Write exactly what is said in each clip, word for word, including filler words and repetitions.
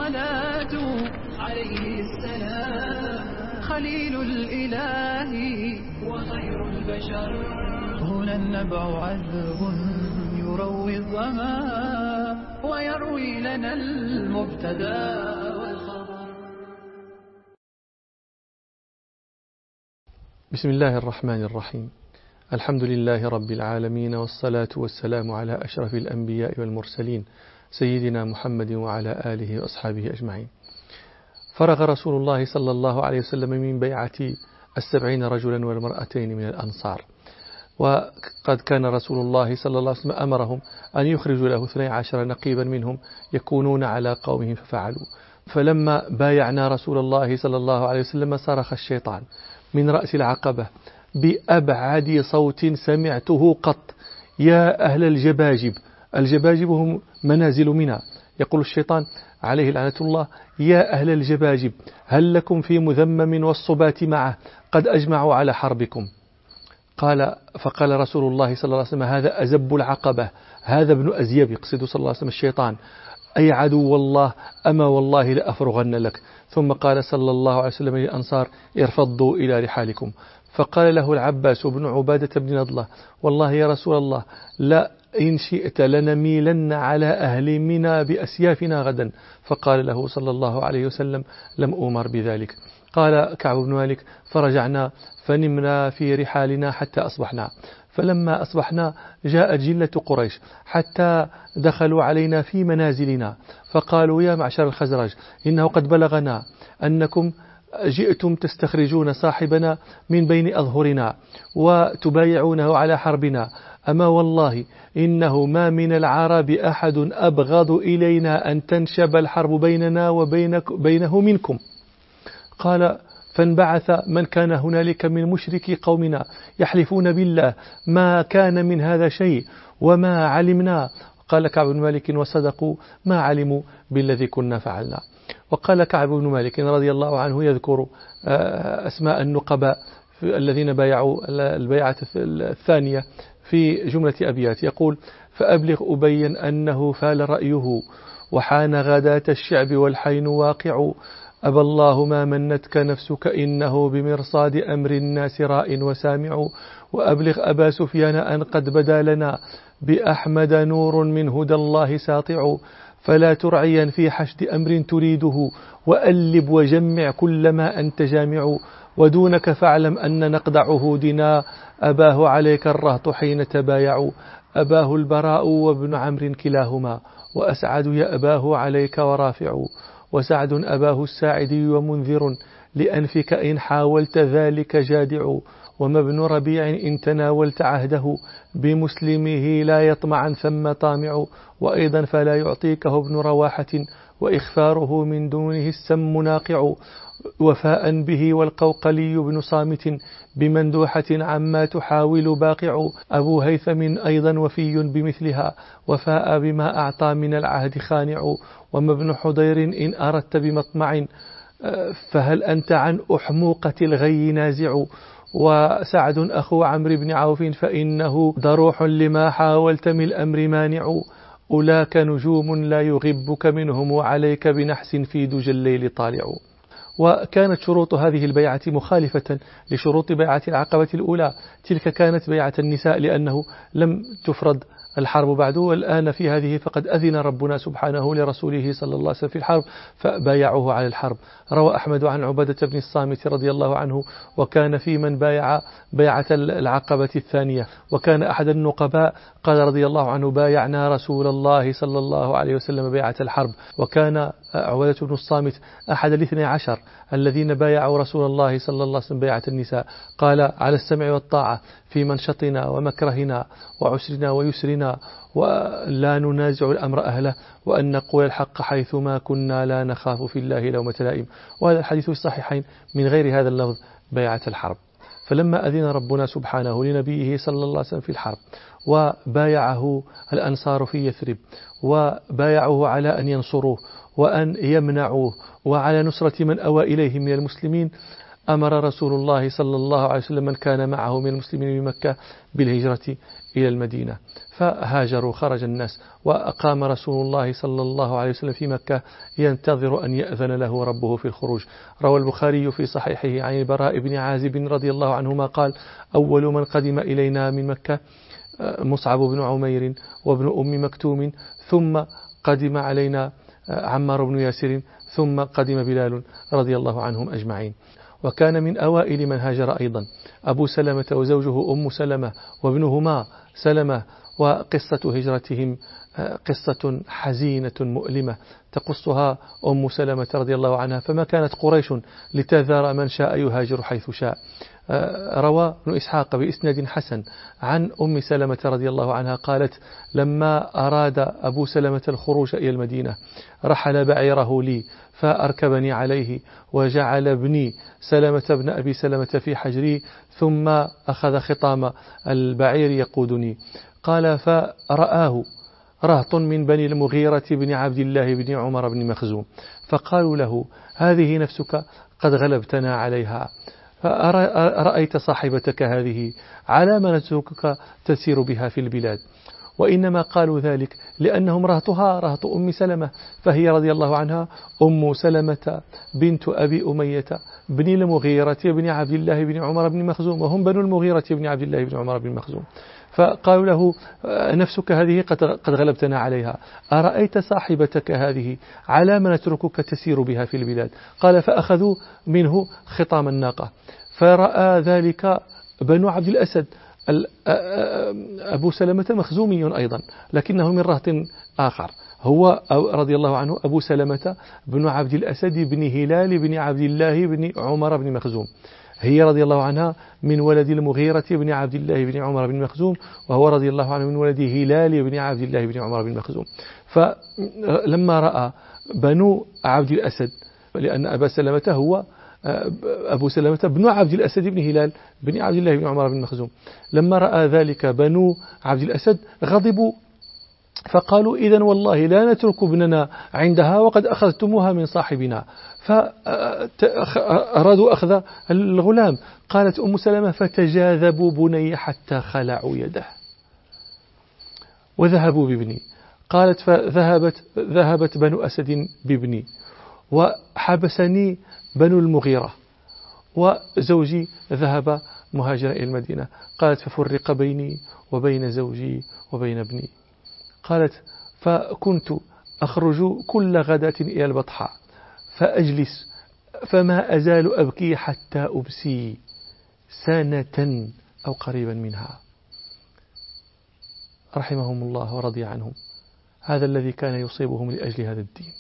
الصلاة عليه السلام خليل الإله وخير البشر. هنا النبع عذب يروي الظما ويروي لنا المبتدا والخبر. بسم الله الرحمن الرحيم. الحمد لله رب العالمين، والصلاة والسلام على أشرف الأنبياء والمرسلين سيدنا محمد وعلى آله وأصحابه أجمعين. فرغ رسول الله صلى الله عليه وسلم من بيعة السبعين رجلا والمرأتين من الأنصار، وقد كان رسول الله صلى الله عليه وسلم أمرهم أن يخرجوا له اثني عشر نقيبا منهم يكونون على قومهم ففعلوا. فلما بايعنا رسول الله صلى الله عليه وسلم صرخ الشيطان من رأس العقبة بأبعد صوت سمعته قط: يا أهل الجباجب. الجباجب هم منازل منى. يقول الشيطان عليه لعنة الله: يا أهل الجباجب، هل لكم في مذمم والصبات معه؟ قد أجمعوا على حربكم. قال فقال رسول الله صلى الله عليه وسلم: هذا أزب العقبة، هذا ابن أزيب، يقصد صلى الله عليه وسلم الشيطان، أي عدو الله، أما والله لأفرغن لك. ثم قال صلى الله عليه وسلم للأنصار: ارفضوا إلى رحالكم. فقال له العباس بن عبادة بن نضلة: والله يا رسول الله، لا إن شئت لنميلن على أهل منى بأسيافنا غدا. فقال له صلى الله عليه وسلم: لم أمر بذلك. قال كعب بن مالك: فرجعنا فنمنا في رحالنا حتى أصبحنا. فلما أصبحنا جاءت جلة قريش حتى دخلوا علينا في منازلنا، فقالوا: يا معشر الخزرج، إنه قد بلغنا أنكم جئتم تستخرجون صاحبنا من بين أظهرنا وتبايعونه على حربنا، أما والله إنه ما من العرب أحد أبغض إلينا أن تنشب الحرب بيننا وبينه منكم. قال: فانبعث من كان هنالك من مشركي قومنا يحلفون بالله ما كان من هذا شيء وما علمنا. قال كعب بن مالك: وصدقوا، ما علموا بالذي كنا فعلنا. وقال كعب بن مالك رضي الله عنه يذكر أسماء النقباء الذين بايعوا البيعة الثانية في جملة أبيات، يقول: فأبلغ أبين أنه فال رأيه وحان غداة الشعب والحين واقع، أبى الله ما منتك نفسك إنه بمرصاد أمر الناس راء وسامع. وأبلغ أبا سفيان أن قد بدا لنا بأحمد نور من هدى الله ساطع، فلا ترعيا في حشد أمر تريده وألب وجمع كل ما أنت جامع. ودونك فاعلم أن نقد عهودنا أباه عليك الرهط حين تبايعوا، أباه البراء وابن عمرو كلاهما، وأسعد يا أباه عليك ورافع، وسعد أباه الساعدي ومنذر لأنفك إن حاولت ذلك جادع، وما ابن ربيع إن تناولت عهده بمسلمه لا يطمعا ثم طامع. وأيضا فلا يعطيكه ابن رواحة وإخفاره من دونه السم ناقع، وفاء به والقوقلي بن صامت بمندوحة عما تحاول باقع. أبو هيثم أيضا وفي بمثلها وفاء بما أعطى من العهد خانع. وما ابن حضير إن أردت بمطمع فهل أنت عن أحموقة الغي نازع. وسعد أخو عمرو بن عوف فإنه ضروح لما حاولت من الأمر مانع. أولاك نجوم لا يغبك منهم وعليك بنحس في دجى الليل طالع. وكانت شروط هذه البيعة مخالفة لشروط بيعة العقبة الأولى. تلك كانت بيعة النساء لأنه لم تفرض الحرب بعد، والآن في هذه فقد أذن ربنا سبحانه لرسوله صلى الله عليه وسلم في الحرب فبايعوه على الحرب. روى أحمد عن عبادة بن الصامت رضي الله عنه، وكان في من بايع بيعة العقبة الثانية، وكان أحد النقباء قال رضي الله عنه: بايعنا رسول الله صلى الله عليه وسلم بيعة الحرب. وكان عبادة بن الصامت أحد الاثني عشر الذين بايعوا رسول الله صلى الله عليه وسلم بيعة النساء. قال: على السمع والطاعة في منشطنا ومكرهنا وعسرنا ويسرنا، ولا ننازع الأمر أهله، وأن نقول الحق حيثما كنا لا نخاف في الله لومة لائم. وهذا الحديث في الصحيحين من غير هذا اللفظ بيعة الحرب. فلما أذن ربنا سبحانه لنبيه صلى الله عليه وسلم في الحرب وبايعه الأنصار في يثرب وبايعوه على أن ينصروه وأن يمنعوه وعلى نصرة من أوى إليه من المسلمين، أمر رسول الله صلى الله عليه وسلم من كان معه من المسلمين بمكة بالهجرة إلى المدينة، فهاجروا خرج الناس، وأقام رسول الله صلى الله عليه وسلم في مكة ينتظر أن يأذن له ربه في الخروج. روى البخاري في صحيحه عن البراء بن عازب رضي الله عنهما قال: أول من قدم إلينا من مكة مصعب بن عمير وابن أم مكتوم، ثم قدم علينا عمار بن ياسر، ثم قدم بلال رضي الله عنهم أجمعين. وكان من أوائل من هاجر أيضا أبو سلمة وزوجه أم سلمة وابنهما سلمة، وقصة هجرتهم قصة حزينة مؤلمة تقصها أم سلمة رضي الله عنها، فما كانت قريش لتذر من شاء يهاجر حيث شاء. روى ابن إسحاق بإسناد حسن عن أم سلمة رضي الله عنها قالت: لما أراد أبو سلمة الخروج إلى المدينة رحل بعيره لي فأركبني عليه، وجعل ابني سلمة بن أبي سلمة في حجري، ثم أخذ خطام البعير يقودني. قال: فرآه رهط من بني المغيرة بن عبد الله بن عمر بن مخزوم، فقالوا له: هذه نفسك قد غلبتنا عليها، أرأيت صاحبتك هذه على ما نتركك تسير بها في البلاد؟ وإنما قالوا ذلك لأنهم رهطها رهط أم سلمة، فهي رضي الله عنها أم سلمة بنت أبي أمية بن المغيرة بن عبد الله بن عمر بن مخزوم، وهم بنو المغيرة بن عبد الله بن عمر بن مخزوم. فقالوا له: نفسك هذه قد غلبتنا عليها، أرأيت صاحبتك هذه على ما نتركك تسير بها في البلاد؟ قال: فأخذوا منه خطام الناقة، فرأى ذلك بنو عبد الأسد. أبو سلمة مخزومي أيضا لكنه من رهط آخر، هو رضي الله عنه أبو سلمة بن عبد الأسد بن هلال بن عبد الله بن عمر بن مخزوم، هي رضي الله عنها من ولد المغيرة بن عبد الله بن عمر بن مخزوم، وهو رضي الله عنه من ولد هلال بن عبد الله بن عمر بن مخزوم. فلما رأى بنو عبد الأسد، لأن أبا سلمة هو أبو سلمة بن عبد الأسد بن هلال بن عبد الله بن عمر بن مخزوم، لما رأى ذلك بنو عبد الأسد غضبوا، فقالوا: إذن والله لا نترك ابننا عندها وقد أخذتموها من صاحبنا، فأرادوا أخذ الغلام. قالت أم سلمة: فتجاذبوا بني حتى خلعوا يده وذهبوا بابني. قالت: فذهبت ذهبت بنو أسد بابني، وحبسني بنو المغيرة، وزوجي ذهب مهاجرا إلى المدينة. قالت: ففرق بيني وبين زوجي وبين ابني. قالت: فكنت أخرج كل غداة إلى البطحاء فأجلس فما أزال أبكي حتى أبسي سنة أو قريبا منها. رحمهم الله ورضي عنهم. هذا الذي كان يصيبهم لأجل هذا الدين،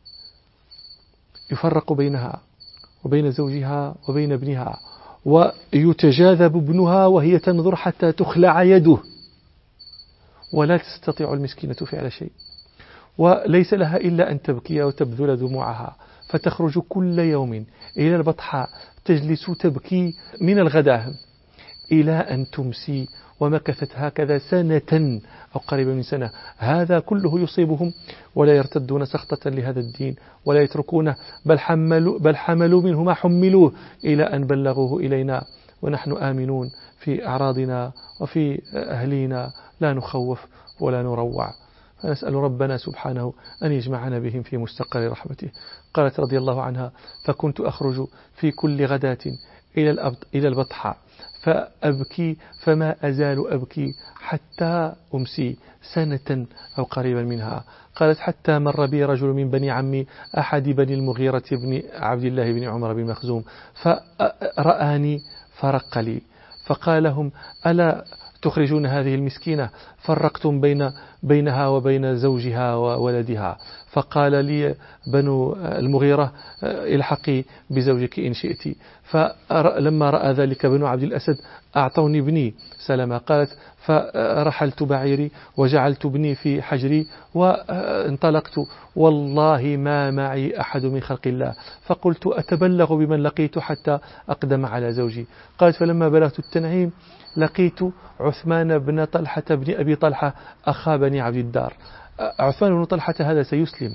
يفرق بينها وبين زوجها وبين ابنها، ويتجاذب ابنها وهي تنظر حتى تخلع يده، ولا تستطيع المسكينة فعل شيء، وليس لها إلا أن تبكي وتبذل دموعها، فتخرج كل يوم إلى البطحاء تجلس تبكي من الغداء إلى أن تمسي، ومكثت هكذا سنة أو قريبا من سنة. هذا كله يصيبهم ولا يرتدون سخطة لهذا الدين ولا يتركونه، بل حملوا, بل حملوا منه ما حملوه إلى أن بلغوه إلينا، ونحن آمنون في أعراضنا وفي أهلينا، لا نخوف ولا نروع. فنسأل ربنا سبحانه أن يجمعنا بهم في مستقر رحمته. قالت رضي الله عنها: فكنت أخرج في كل غداة إلى البطحاء فأبكي فما أزال أبكي حتى أمسي سنة أو قريبا منها. قالت: حتى مر بي رجل من بني عمي أحد بني المغيرة بن عبد الله بن عمر بن مخزوم فرآني فرق لي، فقال لهم: ألا تخرجون هذه المسكينة؟ فرقتم بين بينها وبين زوجها وولدها. فقال لي بنو المغيرة: الحقي بزوجك إن شئت. فلما رأى ذلك بنو عبد الأسد أعطوني ابني سلمة. قالت: فرحلت بعيري وجعلت ابني في حجري وانطلقت، والله ما معي أحد من خلق الله، فقلت أتبلغ بمن لقيت حتى أقدم على زوجي. قالت: فلما بلغت التنعيم لقيت عثمان بن طلحة بن أبي طلحة أخا بني عبد الدار. عثمان بن طلحة هذا سيسلم،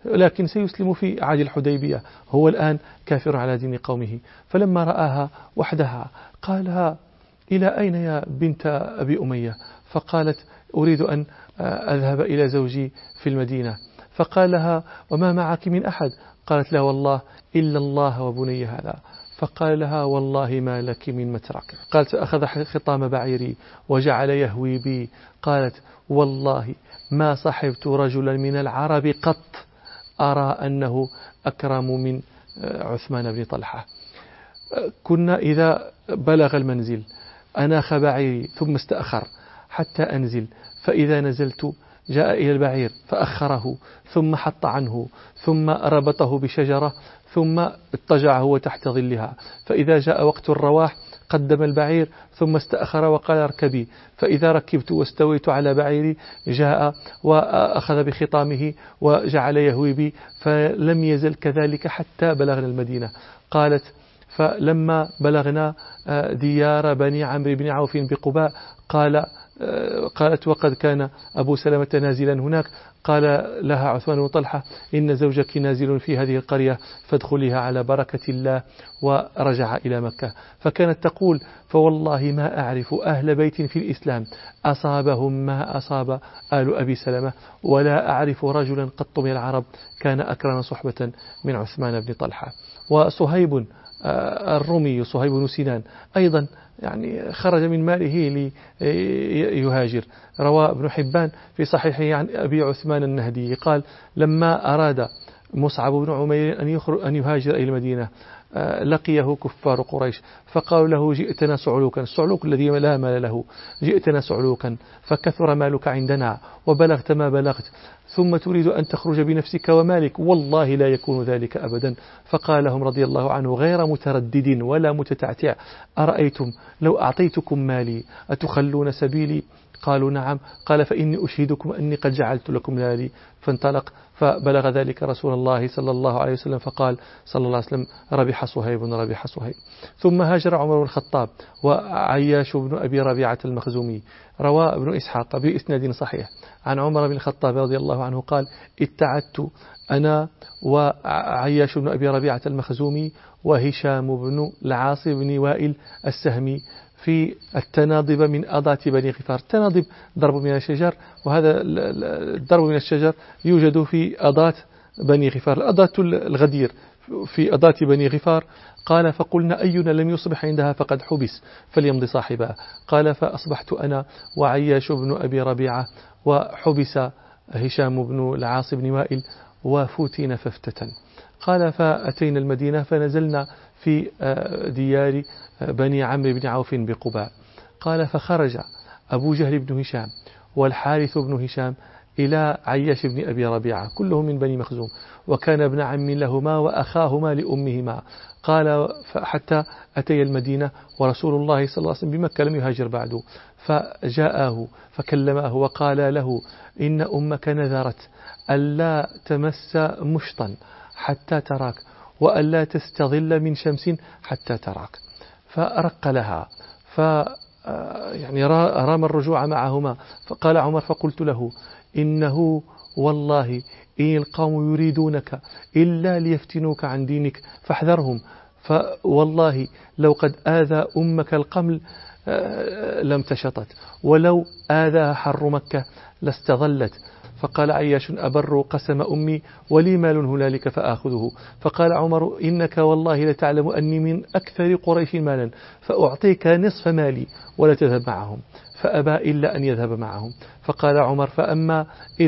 لكن سيسلم في عهد الحديبية، هو الآن كافر على دين قومه. فلما رآها وحدها قالها: إلى أين يا بنت أبي أمية؟ فقالت: أريد أن أذهب إلى زوجي في المدينة. فقال لها: وما معك من أحد؟ قالت: لا والله إلا الله وبني هذا. فقال لها: والله ما لك من مترك. قالت: أخذ خطام بعيري وجعل يهوي بي. قالت: والله ما صحبت رجلا من العرب قط أرى أنه أكرم من عثمان بن طلحة. كنا إذا بلغ المنزل أناخ بعيري ثم استأخر حتى أنزل، فإذا نزلت جاء إلى البعير فأخره ثم حط عنه ثم ربطه بشجرة ثم اضطجع هو تحت ظلها، فإذا جاء وقت الرواح قدم البعير ثم استأخر وقال: اركبي. فإذا ركبت واستويت على بعيري جاء وأخذ بخطامه وجعل يهوي بي، فلم يزل كذلك حتى بلغنا المدينة. قالت: فلما بلغنا ديار بني عمرو بن عوف بقباء قال قالت: وقد كان أبو سلمة نازلا هناك. قال لها عثمان بن طلحة: إن زوجك نازل في هذه القرية فادخليها على بركة الله. ورجع إلى مكة. فكانت تقول: فوالله ما أعرف أهل بيت في الإسلام أصابهم ما أصاب آل أبي سلمة، ولا أعرف رجلا قط من العرب كان أكرم صحبة من عثمان بن طلحة. وصهيب الرومي صهيب بن سنان أيضا يعني خرج من ماله ليهاجر. روى ابن حبان في صحيحه عن أبي عثمان النهدي قال: لما أراد مصعب بن عمير أن أن يهاجر إلى المدينة لقيه كفار قريش فقالوا له: جئتنا سعلوكا، السعلوك الذي لا مال له، جئتنا سعلوكا فكثر مالك عندنا وبلغت ما بلغت، ثم تريد أن تخرج بنفسك ومالك، والله لا يكون ذلك أبدا. فقال لهم رضي الله عنه غير متردد ولا متتعتع: أرأيتم لو أعطيتكم مالي أتخلون سبيلي؟ قالوا: نعم. قال: فإني أشهدكم أني قد جعلت لكم مالي. فانطلق فبلغ ذلك رسول الله صلى الله عليه وسلم فقال صلى الله عليه وسلم: ربح صهيب ربح صهيب. ثم هاجر عمر بن الخطاب وعياش بن أبي ربيعة المخزومي. روى ابن إسحاق بإسناد صحيح عن عمر بن الخطاب رضي الله عنه قال: اتعدت أنا وعياش بن أبي ربيعة المخزومي وهشام بن العاص بن وائل السهمي في التناضب من أضات بني غفار. التناضب ضرب من الشجر، وهذا الضرب من الشجر يوجد في أضات بني غفار، الأضات الغدير في أضات بني غفار. قال: فقلنا أينا لم يصبح عندها فقد حبس فليمضي صاحبها. قال: فأصبحت أنا وعياش بن أبي ربيعة وحبس هشام بن العاص بن وائل وفتن فافتتن. قال: فأتينا المدينة فنزلنا في ديار بني عمرو بن عوف بقباء. قال: فخرج أبو جهل بن هشام والحارث بن هشام إلى عياش بن أبي ربيعة كلهم من بني مخزوم، وكان ابن عم لهما وأخاهما لأمهما. قال: حتى أتي المدينة ورسول الله صلى الله عليه وسلم بمكة لم يهاجر بعد، فجاءه فكلمه وقال له: إن أمك نذرت ألا تمس مشطا حتى تراك وألا تستظل من شمس حتى تراك. فأرق لها ف يعني رام الرجوع معهما. فقال عمر: فقلت له: إنه والله إن القوم يريدونك إلا ليفتنوك عن دينك فاحذرهم، فوالله لو قد آذى أمك القمل لم تشطت، ولو آذى حر مكة لاستظلت. فقال عياش: أبر قسم أمي ولي مال هنالك فآخذه. فقال عمر: إنك والله لتعلم أني من أكثر قريش مالا فأعطيك نصف مالي ولا تذهب معهم. فأبى إلا أن يذهب معهم. فقال عمر: فأما إذ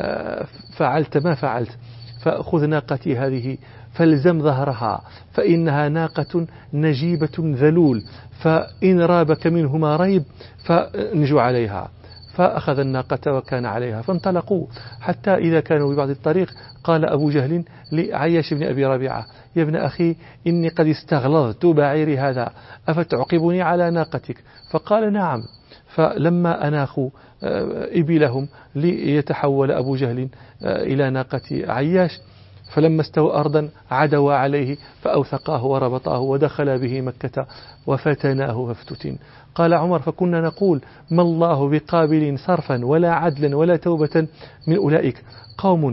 فعلت ما فعلت فأخذ ناقتي هذه فالزم ظهرها فإنها ناقة نجيبة ذلول، فإن رابك منهما ريب فانجو عليها. فأخذ الناقة وكان عليها. فانطلقوا حتى إذا كانوا ببعض الطريق قال أبو جهل لعياش بن أبي ربيعة: يا ابن أخي إني قد استغلظت بعيري هذا أفتعقبني على ناقتك؟ فقال: نعم. فلما أناخوا إبلهم ليتحول أبو جهل إلى ناقة عياش، فلما استوى أرضا عدوا عليه فأوثقاه وربطاه ودخل به مكة وفتناه فافتتن. قال عمر: فكنا نقول: ما الله بقابل صرفا ولا عدلا ولا توبة من أولئك، قوم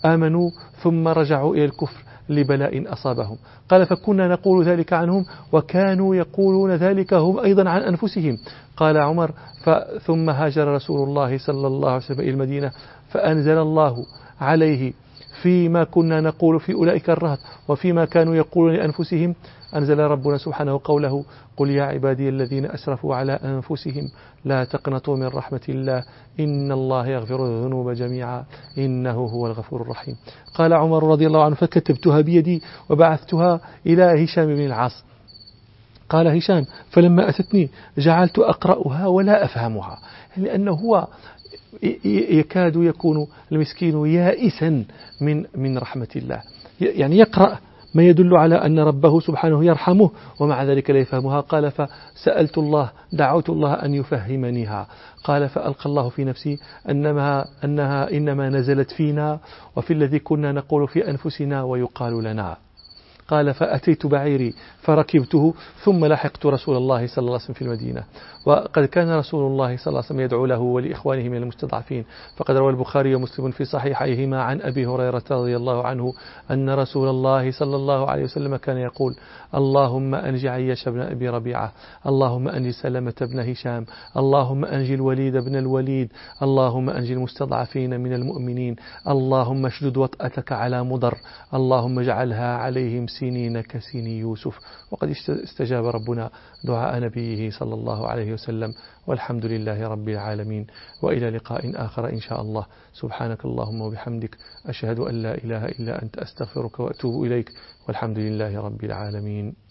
آمنوا ثم رجعوا إلى الكفر لبلاء أصابهم. قال فكنا نقول ذلك عنهم وكانوا يقولون ذلك هم أيضا عن أنفسهم. قال عمر ثم هاجر رسول الله صلى الله عليه وسلم إلى المدينة فأنزل الله عليه فيما كنا نقول في أولئك الرهط وفيما كانوا يقولون لأنفسهم، أنزل ربنا سبحانه قوله قل يا عبادي الذين أسرفوا على أنفسهم لا تقنطوا من رحمة الله إن الله يغفر الذنوب جميعا إنه هو الغفور الرحيم. قال عمر رضي الله عنه فكتبتها بيدي وبعثتها إلى هشام بن العاص. قال هشام فلما أتتني جعلت أقرأها ولا أفهمها، لأنه هو يكاد يكون المسكين يائسا من من رحمة الله، يعني يقرأ ما يدل على أن ربه سبحانه يرحمه ومع ذلك لا يفهمها. قال فسألت الله دعوت الله أن يفهمنيها. قال فألقى الله في نفسي أنها, أنها إنما نزلت فينا وفي الذي كنا نقول في أنفسنا ويقال لنا. قال فأتيت بعيري فركبته ثم لحقت رسول الله صلى الله عليه وسلم في المدينة، وقد كان رسول الله صلى الله عليه وسلم يدعو له ولإخوانه من المستضعفين. فقد روى البخاري ومسلم في صحيحيهما عن أبي هريرة رضي الله عنه أن رسول الله صلى الله عليه وسلم كان يقول اللهم أنج عياش بن أبي ربيعة، اللهم أنج سلمة بن هشام، اللهم أنج الوليد بن الوليد، اللهم أنج المستضعفين من المؤمنين، اللهم اشدد وطأتك على مضر، اللهم اجعلها عليهم سنين كسن يوسف. وقد استجاب ربنا دعاء نبيه صلى الله عليه وسلم، والحمد لله رب العالمين. وإلى لقاء آخر إن شاء الله. سبحانك اللهم وبحمدك أشهد أن لا إله إلا أنت أستغفرك وأتوب إليك، والحمد لله رب العالمين.